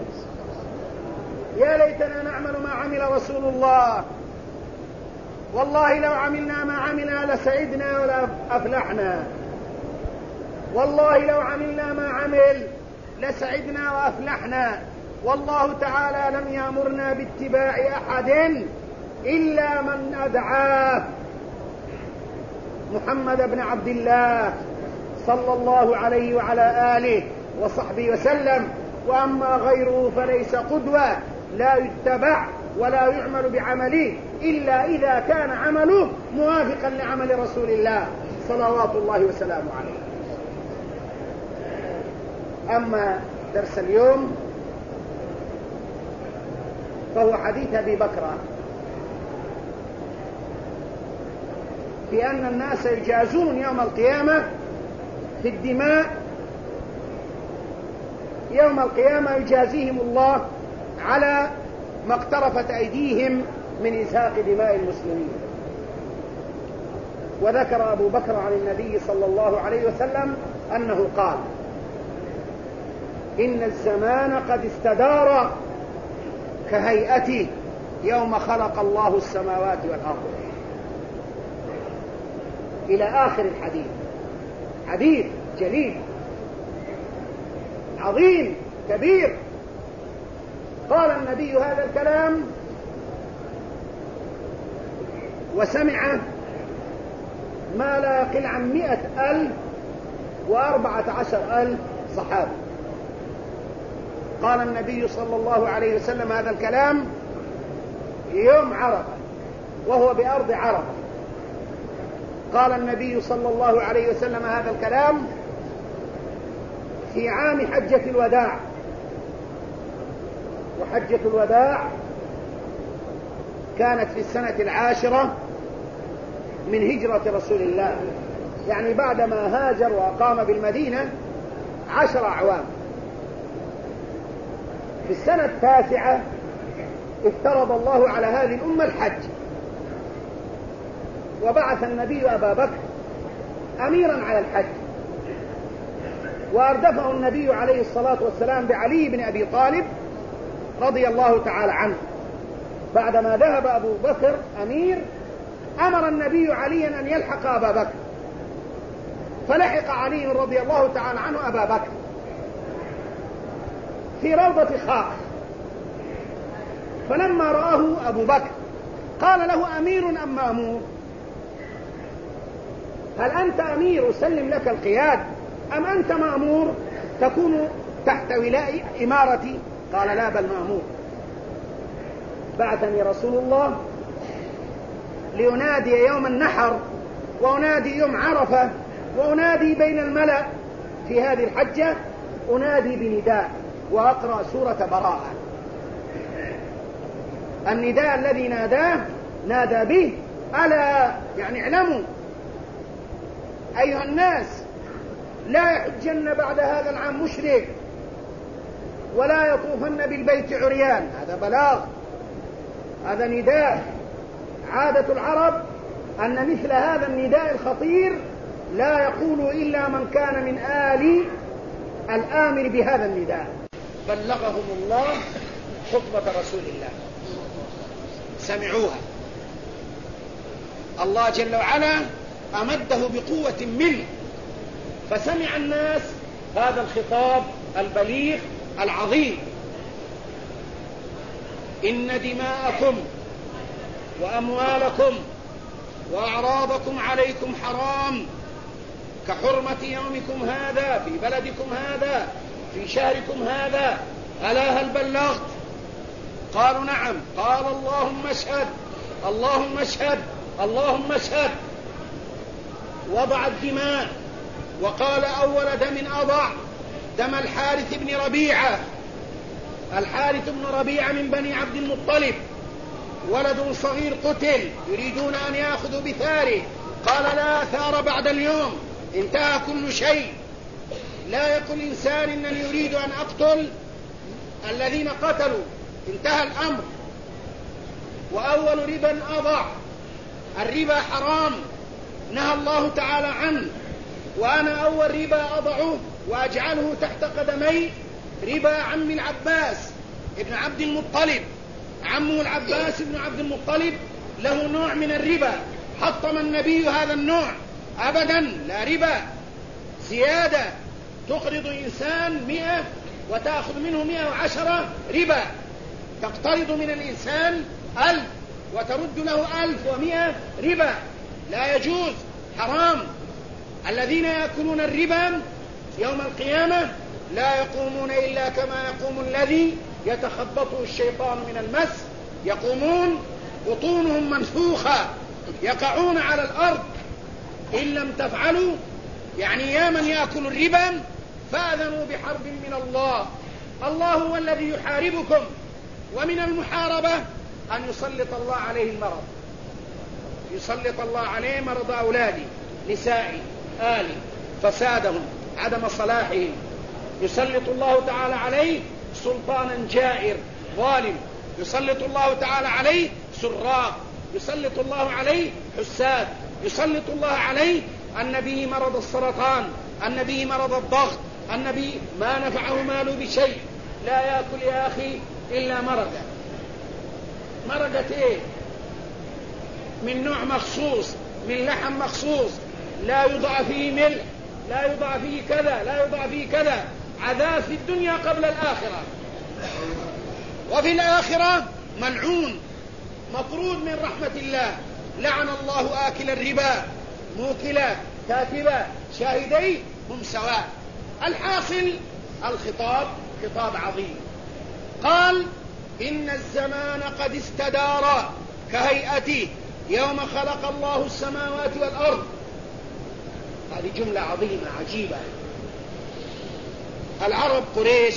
يا ليتنا نعمل ما عمل رسول الله. والله لو عملنا ما عملنا لسعدنا ولا أفلحنا، والله لو عملنا ما عمل لسعدنا وأفلحنا. والله تعالى لم يأمرنا باتباع أحد إلا من أدعاه محمد بن عبد الله صلى الله عليه وعلى آله وصحبه وسلم، وأما غيره فليس قدوة لا يتبع ولا يعمل بعمله إلا إذا كان عمله موافقا لعمل رسول الله صلوات الله وسلامه عليه. أما درس اليوم فهو حديث أبي بكر في أن الناس يجازون يوم القيامة في الدماء، يوم القيامة يجازيهم الله على ما اقترفت أيديهم من إزهاق دماء المسلمين. وذكر أبو بكر عن النبي صلى الله عليه وسلم أنه قال إن الزمان قد استدار كهيئته يوم خلق الله السماوات والأرض، إلى آخر الحديث. حديث جليل عظيم كبير. قال النبي هذا الكلام وسمع ما لا يقل عن 114,000 صحابي. قال النبي صلى الله عليه وسلم هذا الكلام يوم عرفة وهو بأرض عرفة. قال النبي صلى الله عليه وسلم هذا الكلام في عام حجة الوداع، وحجة الوداع كانت في السنة 10 من هجرة رسول الله، يعني بعدما هاجر وأقام بالمدينة 10 أعوام. في السنة 9 افترض الله على هذه الأمة الحج، وبعث النبي أبا بكر أميرا على الحج، وأردفه النبي عليه الصلاة والسلام بعلي بن أبي طالب رضي الله تعالى عنه. بعدما ذهب أبو بكر أمير أمر النبي عليا أن يلحق أبا بكر، فلحق علي رضي الله تعالى عنه أبا بكر في روضة خاخ. فلما رآه أبو بكر قال له أمير أم مأمور؟ هل أنت أمير أسلم لك القياد أم أنت مأمور تكون تحت ولاء إمارتي؟ قال لا بل مأمور. بعثني رسول الله لينادي يوم النحر وأنادي يوم عرفة وأنادي بين الملأ في هذه الحجة، أنادي بنداء وأقرأ سورة براءة. النداء الذي نادى به: ألا، يعني اعلموا أيها الناس، لا يحجن بعد هذا العام مشرك، ولا يطوفن بالبيت عريان. هذا بلاغ، هذا نداء. عادة العرب أن مثل هذا النداء الخطير لا يقول إلا من كان من آل الآمر بهذا النداء. بلغهم الله خطبة رسول الله، سمعوها. الله جل وعلا أمده بقوة منه، فسمع الناس هذا الخطاب البليغ العظيم: إن دماءكم وأموالكم وأعراضكم عليكم حرام كحرمة يومكم هذا في بلدكم هذا في شهركم هذا، ألا هل بلغت؟ قالوا نعم. قال اللهم اشهد، اللهم اشهد، اللهم اشهد. وضع الدماء، وقال: أول دم أضع دم الحارث بن ربيعة. الحارث بن ربيعة من بني عبد المطلب، ولد صغير قتل، يريدون أن يأخذوا بثاره. قال: لا ثار بعد اليوم، انتهى كل شيء. لا يقول إنسان إنني يريد أن أقتل الذين قتلوا، انتهى الأمر. وأول ربا أضع، الربا حرام نهى الله تعالى عنه، وأنا أول ربا أضعه وأجعله تحت قدمي ربا عم العباس ابن عبد المطلب. عمه العباس ابن عبد المطلب له نوع من الربا، حطم النبي هذا النوع. أبدا لا ربا زيادة، تقرض إنسان 100 وتأخذ منه 110 ربا. تقترض من الإنسان 1000 وترد له 1100 ربا، لا يجوز، حرام. الذين يأكلون الربا يوم القيامة لا يقومون إلا كما يقوم الذي يتخبطه الشيطان من المس، يقومون بطونهم منفوخة، يقعون على الأرض. إن لم تفعلوا، يعني يا من يأكل الربا، فأذنوا بحرب من الله. الله هو الذي يحاربكم، ومن المحاربة أن يسلط الله عليه المرض، يسلط الله عليه مرض أولادي، نسائي، آلي، فسادهم، عدم صلاحهم. يسلط الله تعالى عليه سلطانا جائر ظالم، يسلط الله تعالى عليه سراق، يسلط الله عليه حساد، يسلط الله عليه أن به مرض السرطان، أن به مرض الضغط، أن به ما نفعه ماله بشيء، لا يأكل يا أخي إلا مرقة. مرقة إيه؟ من نوع مخصوص، من لحم مخصوص، لا يوضع فيه ملح، لا يوضع فيه كذا، لا يوضع فيه كذا. عذاب في الدنيا قبل الآخرة، وفي الآخرة ملعون مطرود من رحمة الله. لعن الله آكل الربا، موكلة، كاتبة، شاهدي، هم سواء. الحاصل الخطاب خطاب عظيم. قال: إن الزمان قد استدار كهيئته يوم خلق الله السماوات والأرض. هذه جملة عظيمة عجيبة. العرب قريش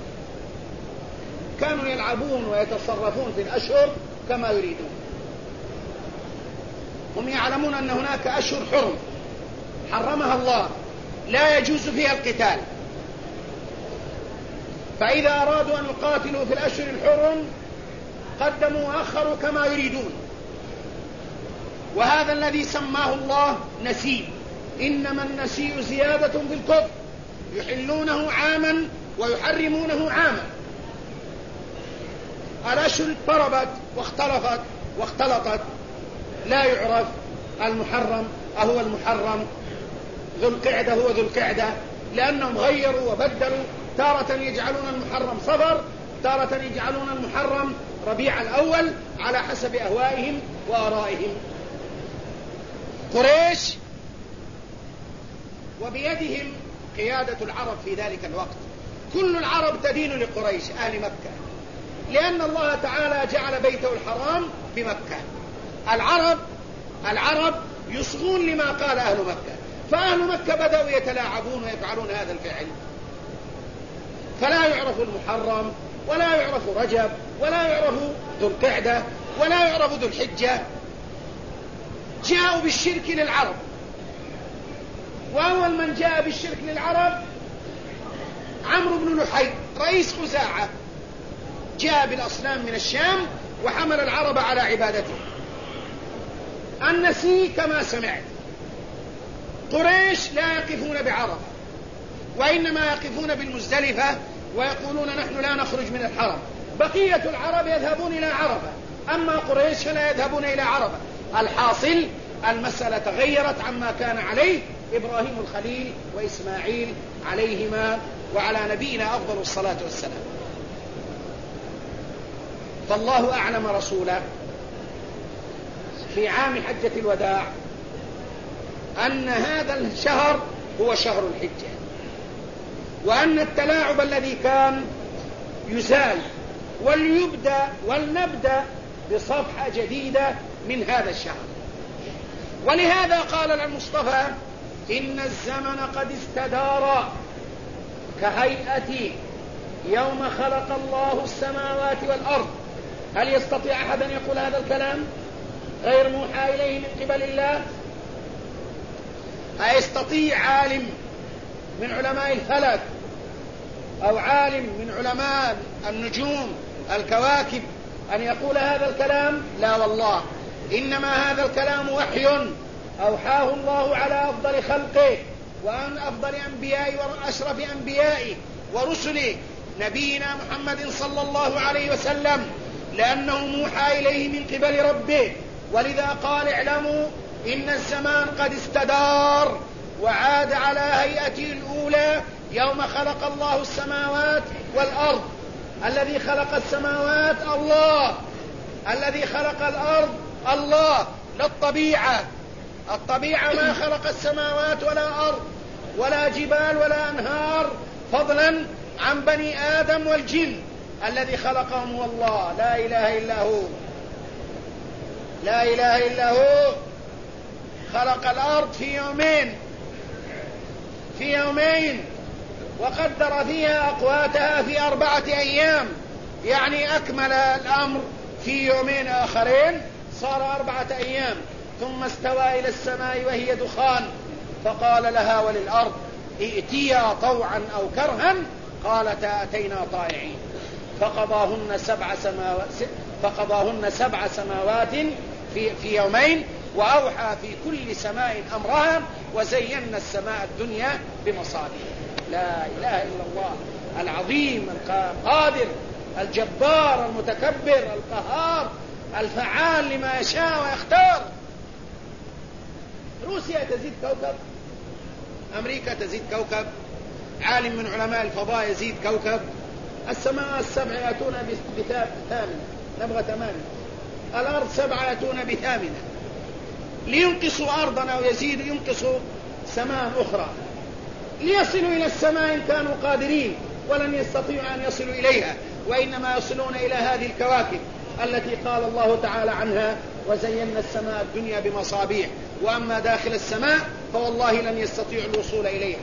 كانوا يلعبون ويتصرفون في الأشهر كما يريدون. هم يعلمون أن هناك أشهر حرم حرمها الله، لا يجوز فيها القتال، فإذا أرادوا أن يقاتلوا في الأشهر الحرم قدموا وأخروا كما يريدون. وهذا الذي سماه الله نسيء. إنما النسيء زيادة في الكفر، يحلونه عاما ويحرمونه عاما. الأشهر اضطربت واختلفت واختلطت، لا يعرف المحرم أهو المحرم، ذو القعدة هو ذو القعدة، لأنهم غيروا وبدلوا. تارة يجعلون المحرم صفر، تارة يجعلون المحرم ربيع الأول، على حسب أهوائهم وآرائهم. قريش وبيدهم قيادة العرب في ذلك الوقت، كل العرب تدين لقريش أهل مكة، لأن الله تعالى جعل بيته الحرام بمكة. العرب يصغون لما قال أهل مكة، فأهل مكة بدأوا يتلاعبون ويفعلون هذا الفعل، فلا يعرف المحرم ولا يعرف رجب ولا يعرف ذو القعدة ولا يعرف ذو الحجة. جاءوا بالشرك للعرب، وأول من جاء بالشرك للعرب عمرو بن لحي رئيس خزاعة، جاء بالأصنام من الشام وحمل العرب على عبادته. النسيء كما سمعت، قريش لا يقفون بعرفة وإنما يقفون بالمزدلفة ويقولون نحن لا نخرج من الحرم. بقية العرب يذهبون إلى عرفة، أما قريش فلا يذهبون إلى عرفة. الحاصل المسألة تغيرت عما كان عليه إبراهيم الخليل وإسماعيل عليهما وعلى نبينا أفضل الصلاة والسلام. فالله أعلم رسوله في عام حجة الوداع أن هذا الشهر هو شهر الحجة، وأن التلاعب الذي كان يزال، ولنبدأ بصفحة جديدة من هذا الشهر. ولهذا قال المصطفى إن الزمن قد استدار كهيئة يوم خلق الله السماوات والأرض. هل يستطيع أحد أن يقول هذا الكلام غير موحى إليه من قبل الله؟ أيستطيع عالم من علماء الفلك أو عالم من علماء النجوم الكواكب أن يقول هذا الكلام؟ لا والله، إنما هذا الكلام وحي أوحاه الله على أفضل خلقه وأن أفضل أنبيائه وأشرف أنبيائه ورسله نبينا محمد صلى الله عليه وسلم، لأنه موحى إليه من قبل ربه. ولذا قال اعلموا إن الزمان قد استدار وعاد على هيئته الأولى يوم خلق الله السماوات والأرض. الذي خلق السماوات الله، الذي خلق الأرض الله، لا الطبيعة. الطبيعة ما خلق السماوات ولا أرض ولا جبال ولا أنهار، فضلا عن بني آدم والجن. الذي خلقهم هو الله، لا إله إلا هو، لا إله إلا هو. خلق الأرض في يومين وقدر فيها أقواتها في 4 أيام، يعني أكمل الأمر في يومين آخرين، صار 4 أيام. ثم استوى إلى السماء وهي دخان فقال لها وللأرض ائتيا طوعا أو كرها قالتا أتينا طائعين. فقضاهن 7 سماوات في يومين، وأوحى في كل سماء أمرها، وزينا السماء الدنيا بمصابيح. لا إله إلا الله العظيم القادر الجبار المتكبر القهار الفعال لما يشاء ويختار. روسيا تزيد كوكب، أمريكا تزيد كوكب، عالم من علماء الفضاء يزيد كوكب. السماء السبع يأتون بثامنة، نبغى 8. الأرض 7 يأتون ب8 لينقصوا أرضا أو يزيدوا ينقصوا سماء أخرى ليصلوا إلى السماء إن كانوا قادرين، ولن يستطيعوا أن يصلوا إليها، وإنما يصلون إلى هذه الكواكب التي قال الله تعالى عنها وزينا السماء الدنيا بمصابيح. وأما داخل السماء فوالله لن يستطيعوا الوصول إليها.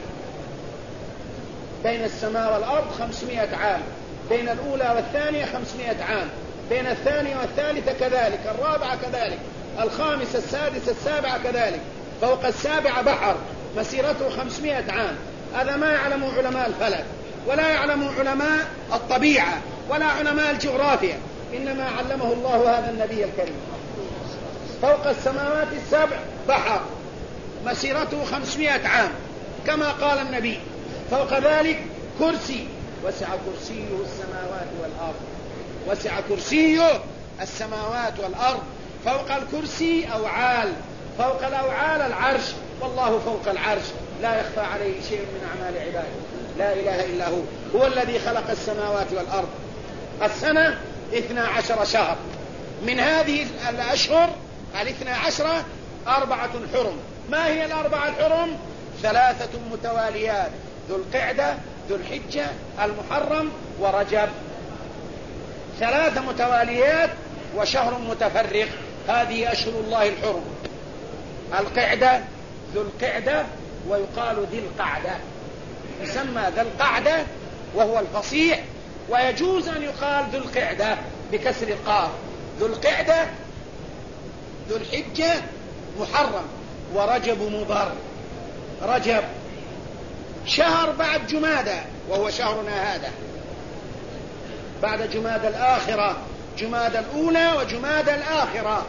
بين السماء والأرض 500 عام، بين الأولى والثانية 500 عام، بين الثانية والثالثة كذلك، الرابعة كذلك، الخامسة السادسة السابعة كذلك، فوق السابعة بحر مسيرته 500 عام. هذا ما يعلم علماء الفلك ولا يعلم علماء الطبيعة ولا علماء الجغرافيا، إنما علمه الله هذا النبي الكريم. فوق السماوات السبع بحر مسيرته 500 عام كما قال النبي. فوق ذلك كرسي، وسع كرسيه السماوات والأرض، وسع كرسيه السماوات والأرض. فوق الكرسي أوعال، فوق الأوعال العرش، والله فوق العرش لا يخفى عليه شيء من أعمال عباده. لا إله إلا هو، هو الذي خلق السماوات والأرض. السنة 12 شهر، من هذه الأشهر 12 4 حرم. ما هي 4 الحرم؟ 3 متواليات، ذو القعدة، ذو الحجة، المحرم، ورجب. 3 متواليات وشهر متفرق. هذه أشهر الله الحرم: القعدة، ذو القعدة، ويقال ذي القعدة، يسمى ذا القعدة وهو الفصيح، ويجوز أن يقال ذو القعدة بكسر القاف. ذو القعدة ذو الحجة محرم، ورجب مضر. رجب شهر بعد جمادى وهو شهرنا هذا، بعد جمادى الآخرة، جمادى الأولى وجمادى الآخرة.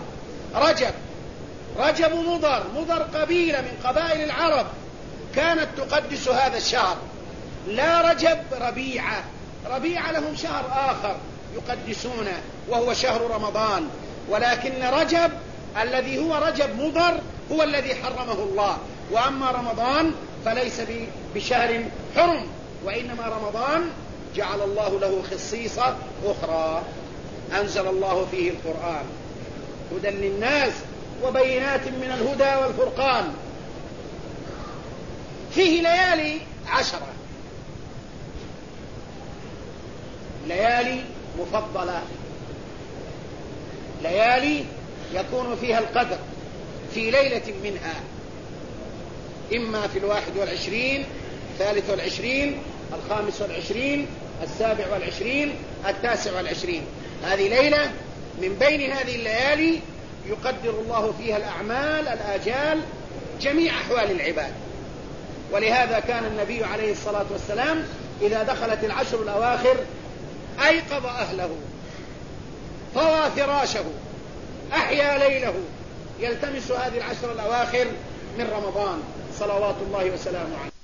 رجب مضر. مضر قبيلة من قبائل العرب كانت تقدس هذا الشهر. لا رجب ربيعة، ربيعة لهم شهر آخر يقدسونه وهو شهر رمضان، ولكن رجب الذي هو رجب مضر هو الذي حرمه الله. وأما رمضان فليس بشهر حرم، وإنما رمضان جعل الله له خصيصة أخرى. أنزل الله فيه القرآن هدى للناس وبينات من الهدى والفرقان. فيه ليالي 10، ليالي مفضلة، ليالي يكون فيها القدر في ليلة منها، إما في 21، 23، 25، 27، 29. هذه ليلة من بين هذه الليالي يقدر الله فيها الأعمال الآجال جميع أحوال العباد. ولهذا كان النبي عليه الصلاة والسلام إذا دخلت العشر الأواخر أيقظ أهله، طوى فراشه، أحيا ليله، يلتمس هذه العشر الأواخر من رمضان صلوات الله وسلامه عليه.